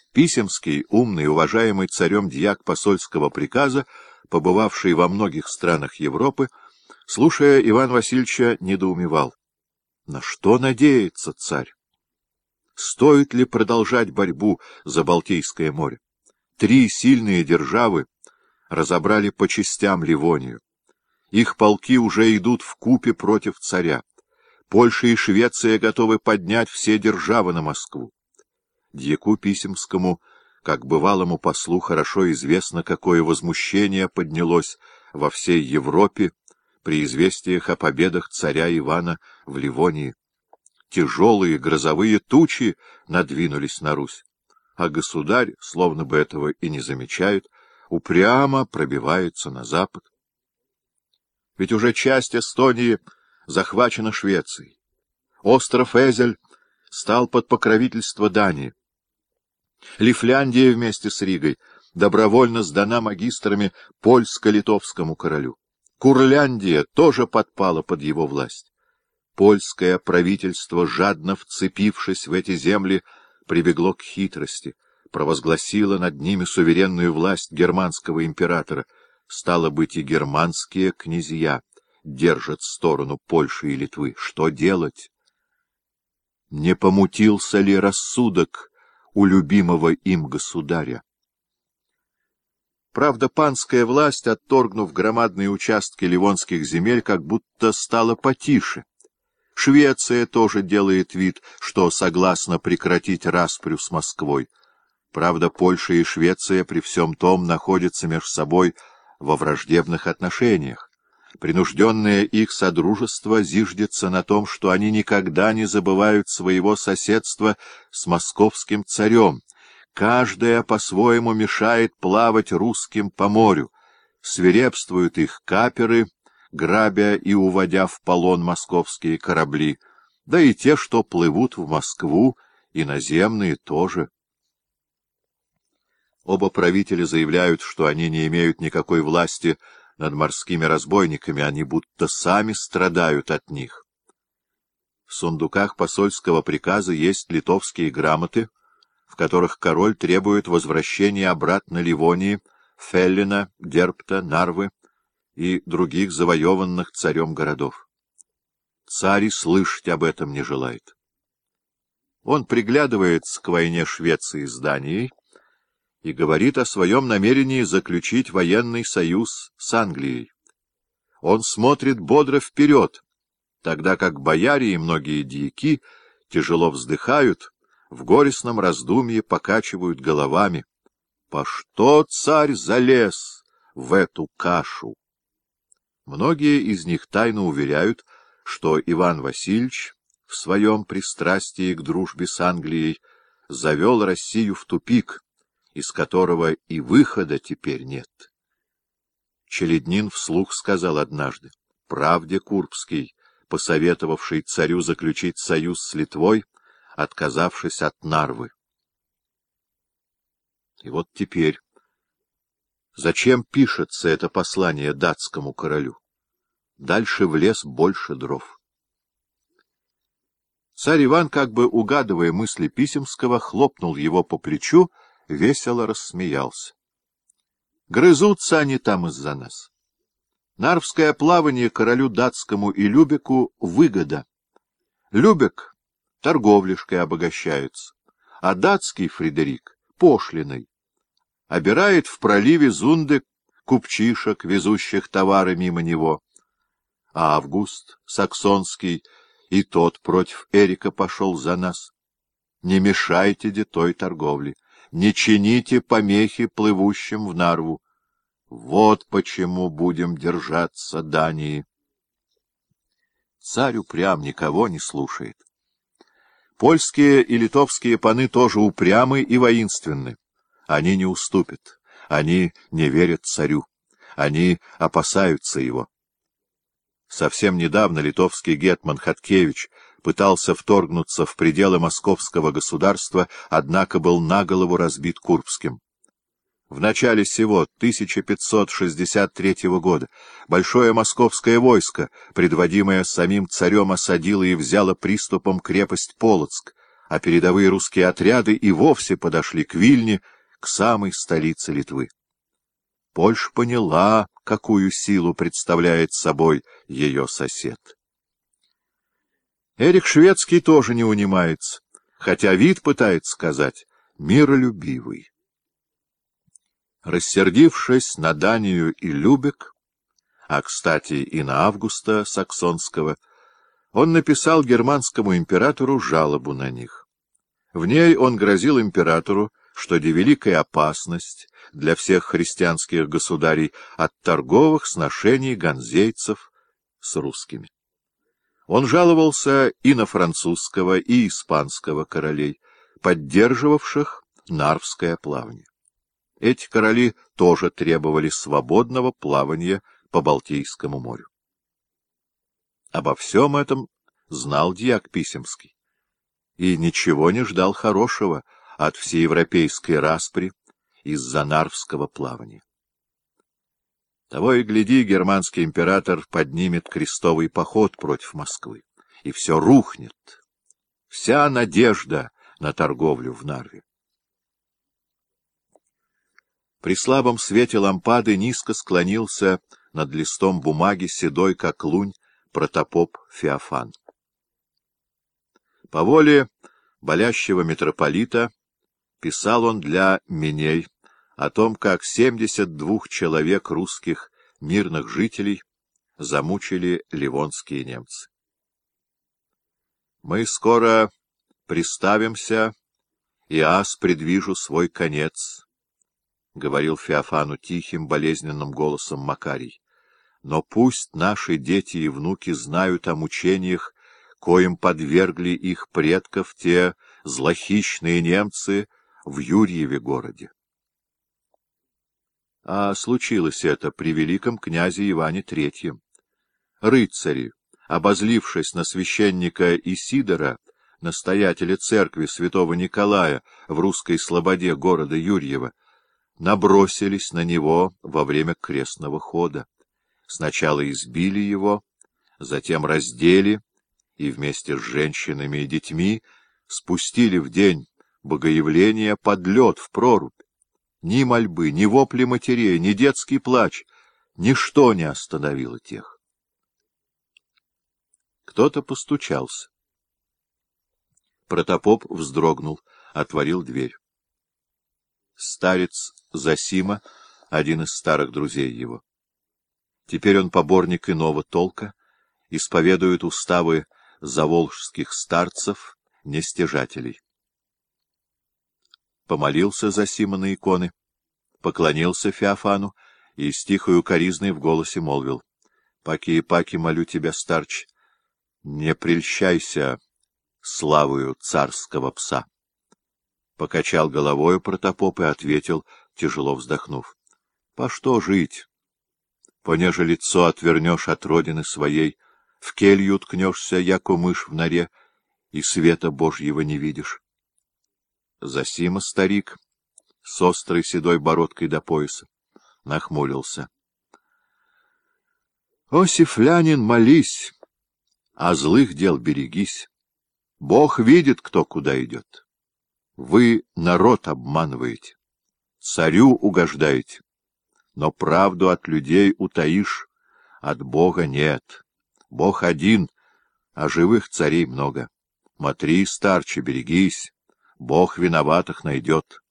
Писемский, умный, уважаемый царем дьяк посольского приказа, побывавший во многих странах Европы, слушая Ивана Васильевича, недоумевал. На что надеется царь? Стоит ли продолжать борьбу за Балтийское море? 3 сильные державы разобрали по частям Ливонию. Их полки уже идут вкупе против царя. Польша и Швеция готовы поднять все державы на Москву. Дьяку Писемскому, как бывалому послу, хорошо известно, какое возмущение поднялось во всей Европе при известиях о победах царя Ивана в Ливонии. Тяжелые грозовые тучи надвинулись на Русь, а государь, словно бы этого и не замечает, упрямо пробивается на запад. Ведь уже часть Эстонии захвачена Швецией. Остров Эзель стал под покровительство Дании. Лифляндия вместе с Ригой добровольно сдана магистрами польско-литовскому королю. Курляндия тоже подпала под его власть. Польское правительство, жадно вцепившись в эти земли, прибегло к хитрости, провозгласило над ними суверенную власть германского императора. Стало быть, и германские князья держат сторону Польши и Литвы. Что делать? Не помутился ли рассудок у любимого им государя? Правда, панская власть, отторгнув громадные участки ливонских земель, как будто стала потише. Швеция тоже делает вид, что согласна прекратить распрю с Москвой. Правда, Польша и Швеция при всем том находятся между собой во враждебных отношениях. Принужденное их содружество зиждется на том, что они никогда не забывают своего соседства с московским царем. Каждая по-своему мешает плавать русским по морю. Свирепствуют их каперы, грабя и уводя в полон московские корабли, да и те, что плывут в Москву, и наземные тоже. Оба правителя заявляют, что они не имеют никакой власти над морскими разбойниками, они будто сами страдают от них. В сундуках посольского приказа есть литовские грамоты, в которых король требует возвращения обратно Ливонии, Феллина, Дерпта, Нарвы и других завоеванных царем городов. Царь и слышать об этом не желает. Он приглядывается к войне Швеции с Данией и говорит о своем намерении заключить военный союз с Англией. Он смотрит бодро вперед, тогда как бояре и многие дьяки тяжело вздыхают, в горестном раздумье покачивают головами. По что царь залез в эту кашу? Многие из них тайно уверяют, что Иван Васильевич в своем пристрастии к дружбе с Англией завел Россию в тупик, из которого и выхода теперь нет. Челяднин вслух сказал однажды: правде Курбский, посоветовавший царю заключить союз с Литвой, отказавшись от Нарвы. И вот теперь зачем пишется это послание датскому королю? Дальше в лес больше дров. Царь Иван, как бы угадывая мысли Писемского, хлопнул его по плечу, весело рассмеялся. Грызутся они там из-за нас. Нарвское плавание королю датскому и Любеку выгода. Любек торговлишкой обогащается, а датский Фредерик — пошлиной. Обирает в проливе Зунды купчишек, везущих товары мимо него. А Август Саксонский и тот против Эрика пошел за нас. Не мешайте де той торговле, не чините помехи плывущим в Нарву. Вот почему будем держаться Дании. Царь упрям, никого не слушает. Польские и литовские паны тоже упрямы и воинственны. Они не уступят, они не верят царю, они опасаются его. Совсем недавно литовский гетман Хаткевич пытался вторгнуться в пределы московского государства, однако был наголову разбит Курбским. В начале сего 1563 года большое московское войско, предводимое самим царем, осадило и взяло приступом крепость Полоцк, а передовые русские отряды и вовсе подошли к Вильне, к самой столице Литвы. Польша поняла, какую силу представляет собой ее сосед. Эрик Шведский тоже не унимается, хотя вид пытается сказать миролюбивый. Рассердившись на Данию и Любек, а, кстати, и на Августа Саксонского, он написал германскому императору жалобу на них. В ней он грозил императору, что великая опасность для всех христианских государей от торговых сношений ганзейцев с русскими. Он жаловался и на французского, и испанского королей, поддерживавших Нарвское плавание. Эти короли тоже требовали свободного плавания по Балтийскому морю. Обо всем этом знал дьяк Писемский и ничего не ждал хорошего от всеевропейской распри из-за Нарвского плавания. Того и гляди, германский император поднимет крестовый поход против Москвы, и все рухнет. Вся надежда на торговлю в Нарве. При слабом свете лампады низко склонился над листом бумаги седой, как лунь, протопоп Феофан. По воле болящего митрополита писал он для Миней о том, как 72 человек русских мирных жителей замучили ливонские немцы. «Мы скоро приставимся, и ас предвижу свой конец», — говорил Феофану тихим, болезненным голосом Макарий. «Но пусть наши дети и внуки знают о мучениях, коим подвергли их предков те злохищные немцы в Юрьеве городе». А случилось это при великом князе Иване III. Рыцари, обозлившись на священника Исидора, настоятеля церкви святого Николая в русской слободе города Юрьева, набросились на него во время крестного хода. Сначала избили его, затем раздели и вместе с женщинами и детьми спустили в день богоявления под лед в прорубь. Ни мольбы, ни вопли матерей, ни детский плач — ничто не остановило тех. Кто-то постучался. Протопоп вздрогнул, отворил дверь. Старец Зосима, один из старых друзей его. Теперь он поборник иного толка, исповедует уставы заволжских старцев, нестяжателей. Помолился Зосима на иконы, поклонился Феофану и с тихой укоризной в голосе молвил: «Паки и паки, молю тебя, старч, не прельщайся славою царского пса». Покачал головою протопоп и ответил, тяжело вздохнув: «По что жить? Понеже лицо отвернешь от родины своей, в келью ткнешься, яко мышь в норе, и света Божьего не видишь». Зосима старик, с острой седой бородкой до пояса, нахмурился. «О, сифлянин, молись, а злых дел берегись. Бог видит, кто куда идет. Вы народ обманываете, царю угождаете, но правду от людей утаишь, от Бога нет. Бог один, а живых царей много. Смотри, старче, берегись, Бог виноватых найдет».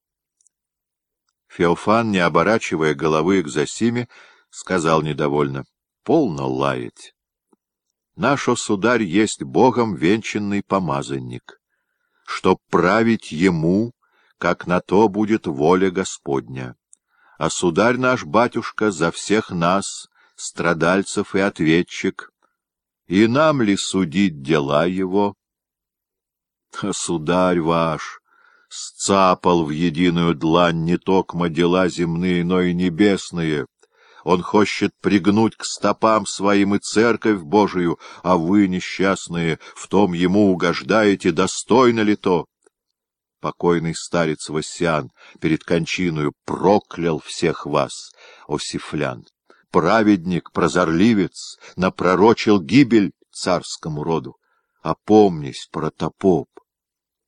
Феофан, не оборачивая головы к Зосиме, сказал недовольно: «Полно лаять. Наш осударь есть Богом венчанный помазанник, чтоб править ему, как на то будет воля Господня. А сударь наш, батюшка, за всех нас, страдальцев и ответчик, и нам ли судить дела его? А сударь ваш сцапал в единую длань не токмо дела земные, но и небесные. Он хочет пригнуть к стопам своим и церковь Божию, а вы, несчастные, в том ему угождаете, достойно ли то? Покойный старец Васян перед кончиною проклял всех вас, осифлян. Праведник, прозорливец, напророчил гибель царскому роду. Опомнись, протопоп.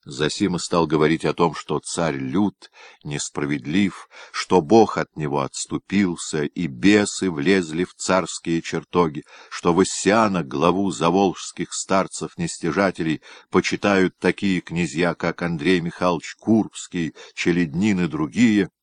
Засима стал говорить о том, что царь лют, несправедлив, что Бог от него отступился, и бесы влезли в царские чертоги, что Вассиана, главу заволжских старцев-нестяжателей, почитают такие князья, как Андрей Михайлович Курбский, Челеднин и другие,